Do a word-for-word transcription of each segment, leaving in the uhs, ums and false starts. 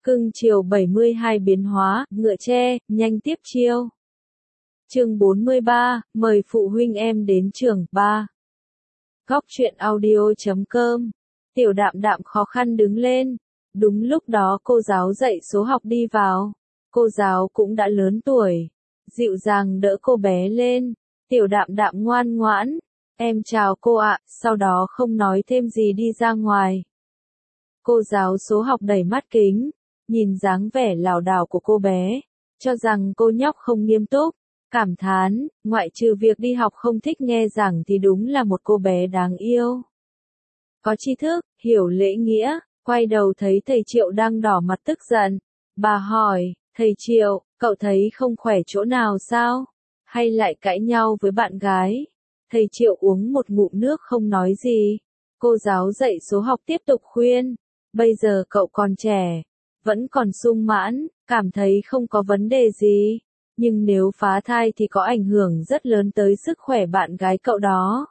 Cưng chiều bảy mươi hai biến hóa, ngựa tre, nhanh tiếp chiêu. Chương bốn mươi ba, mời phụ huynh em đến trường, ba. Góc truyện audio chấm com. Tiểu Đạm Đạm khó khăn đứng lên. Đúng lúc đó cô giáo dạy số học đi vào. Cô giáo cũng đã lớn tuổi. Dịu dàng đỡ cô bé lên. Tiểu Đạm Đạm ngoan ngoãn. Em chào cô ạ, sau đó không nói thêm gì đi ra ngoài. Cô giáo số học đẩy mắt kính, nhìn dáng vẻ lảo đảo của cô bé, cho rằng cô nhóc không nghiêm túc, cảm thán, ngoại trừ việc đi học không thích nghe giảng thì đúng là một cô bé đáng yêu. Có tri thức, hiểu lễ nghĩa, quay đầu thấy thầy Triệu đang đỏ mặt tức giận. Bà hỏi, thầy Triệu, cậu thấy không khỏe chỗ nào sao? Hay lại cãi nhau với bạn gái? Thầy Triệu uống một ngụm nước không nói gì. Cô giáo dạy số học tiếp tục khuyên, bây giờ cậu còn trẻ, vẫn còn sung mãn, cảm thấy không có vấn đề gì. Nhưng nếu phá thai thì có ảnh hưởng rất lớn tới sức khỏe bạn gái cậu đó.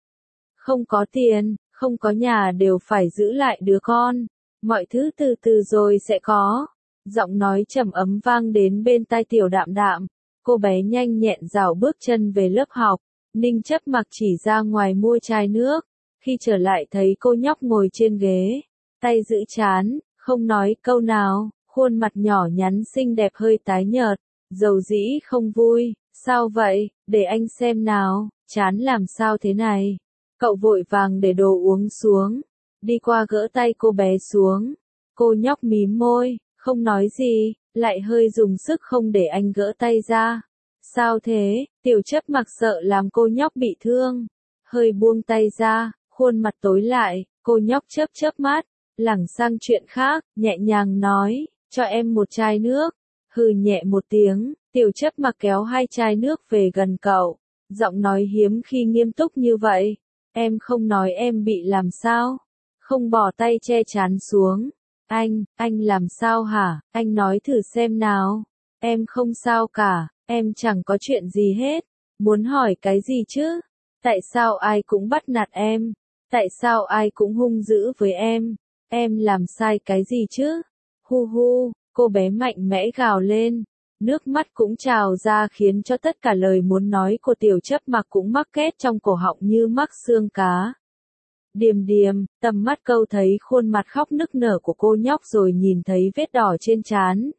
Không có tiền, không có nhà đều phải giữ lại đứa con. Mọi thứ từ từ rồi sẽ có. Giọng nói trầm ấm vang đến bên tai Tiểu Đạm Đạm. Cô bé nhanh nhẹn rảo bước chân về lớp học. Ninh Chấp Mặc chỉ ra ngoài mua chai nước. Khi trở lại thấy cô nhóc ngồi trên ghế, tay giữ trán, không nói câu nào, khuôn mặt nhỏ nhắn xinh đẹp hơi tái nhợt, dầu dĩ không vui. Sao vậy, để anh xem nào, chán làm sao thế này? Cậu vội vàng để đồ uống xuống, đi qua gỡ tay cô bé xuống. Cô nhóc mím môi, không nói gì, lại hơi dùng sức không để anh gỡ tay ra. Sao thế? Tiểu Chấp Mặc sợ làm cô nhóc bị thương, hơi buông tay ra, khuôn mặt tối lại. Cô nhóc chớp chớp mắt, lảng sang chuyện khác, nhẹ nhàng nói, cho em một chai nước. Hừ nhẹ một tiếng, Tiểu Chấp Mặc kéo hai chai nước về gần cậu, giọng nói hiếm khi nghiêm túc như vậy. Em không nói em bị làm sao? Không bỏ tay che chắn xuống. Anh, anh làm sao hả? Anh nói thử xem nào. Em không sao cả, em chẳng có chuyện gì hết. Muốn hỏi cái gì chứ? Tại sao ai cũng bắt nạt em? Tại sao ai cũng hung dữ với em? Em làm sai cái gì chứ? Hu hu, cô bé mạnh mẽ gào lên. Nước mắt cũng trào ra khiến cho tất cả lời muốn nói của Tiểu Chấp Mặc cũng mắc kẹt trong cổ họng như mắc xương cá. Điềm điềm, tầm mắt câu thấy khuôn mặt khóc nức nở của cô nhóc rồi nhìn thấy vết đỏ trên trán.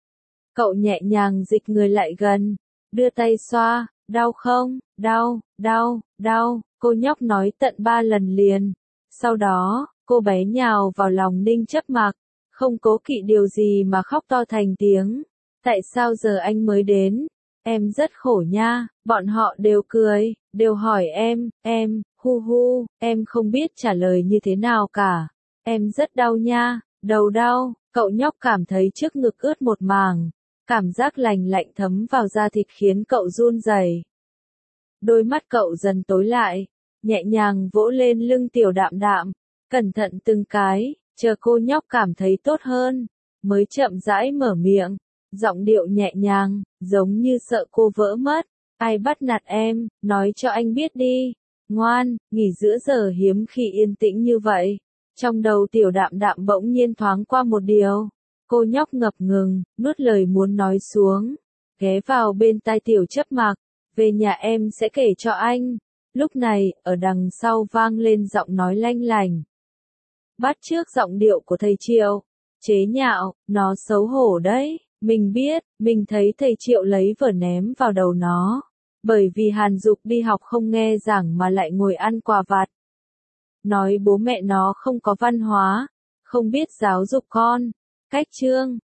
Cậu nhẹ nhàng dịch người lại gần, đưa tay xoa, đau không, đau, đau, đau, cô nhóc nói tận ba lần liền. Sau đó, cô bé nhào vào lòng Ninh Chấp Mặc, không cố kỵ điều gì mà khóc to thành tiếng. Tại sao giờ anh mới đến? Em rất khổ nha. Bọn họ đều cười, đều hỏi em, em, hu hu, em không biết trả lời như thế nào cả. Em rất đau nha, đầu đau. Cậu nhóc cảm thấy trước ngực ướt một mảng, cảm giác lành lạnh thấm vào da thịt khiến cậu run rẩy. Đôi mắt cậu dần tối lại, nhẹ nhàng vỗ lên lưng Tiểu Đạm Đạm, cẩn thận từng cái, chờ cô nhóc cảm thấy tốt hơn, mới chậm rãi mở miệng, giọng điệu nhẹ nhàng, giống như sợ cô vỡ mất. Ai bắt nạt em, nói cho anh biết đi. Ngoan, nghỉ giữa giờ hiếm khi yên tĩnh như vậy. Trong đầu Tiểu Đạm Đạm bỗng nhiên thoáng qua một điều. Cô nhóc ngập ngừng, nuốt lời muốn nói xuống, ghé vào bên tai Tiểu Chấp Mặc, về nhà em sẽ kể cho anh. Lúc này, ở đằng sau vang lên giọng nói lanh lành. Bắt chước giọng điệu của thầy Triệu, chế nhạo, nó xấu hổ đấy. Mình biết, mình thấy thầy Triệu lấy vở ném vào đầu nó, bởi vì Hàn Dục đi học không nghe giảng mà lại ngồi ăn quà vặt. Nói bố mẹ nó không có văn hóa, không biết giáo dục con. Cách chương,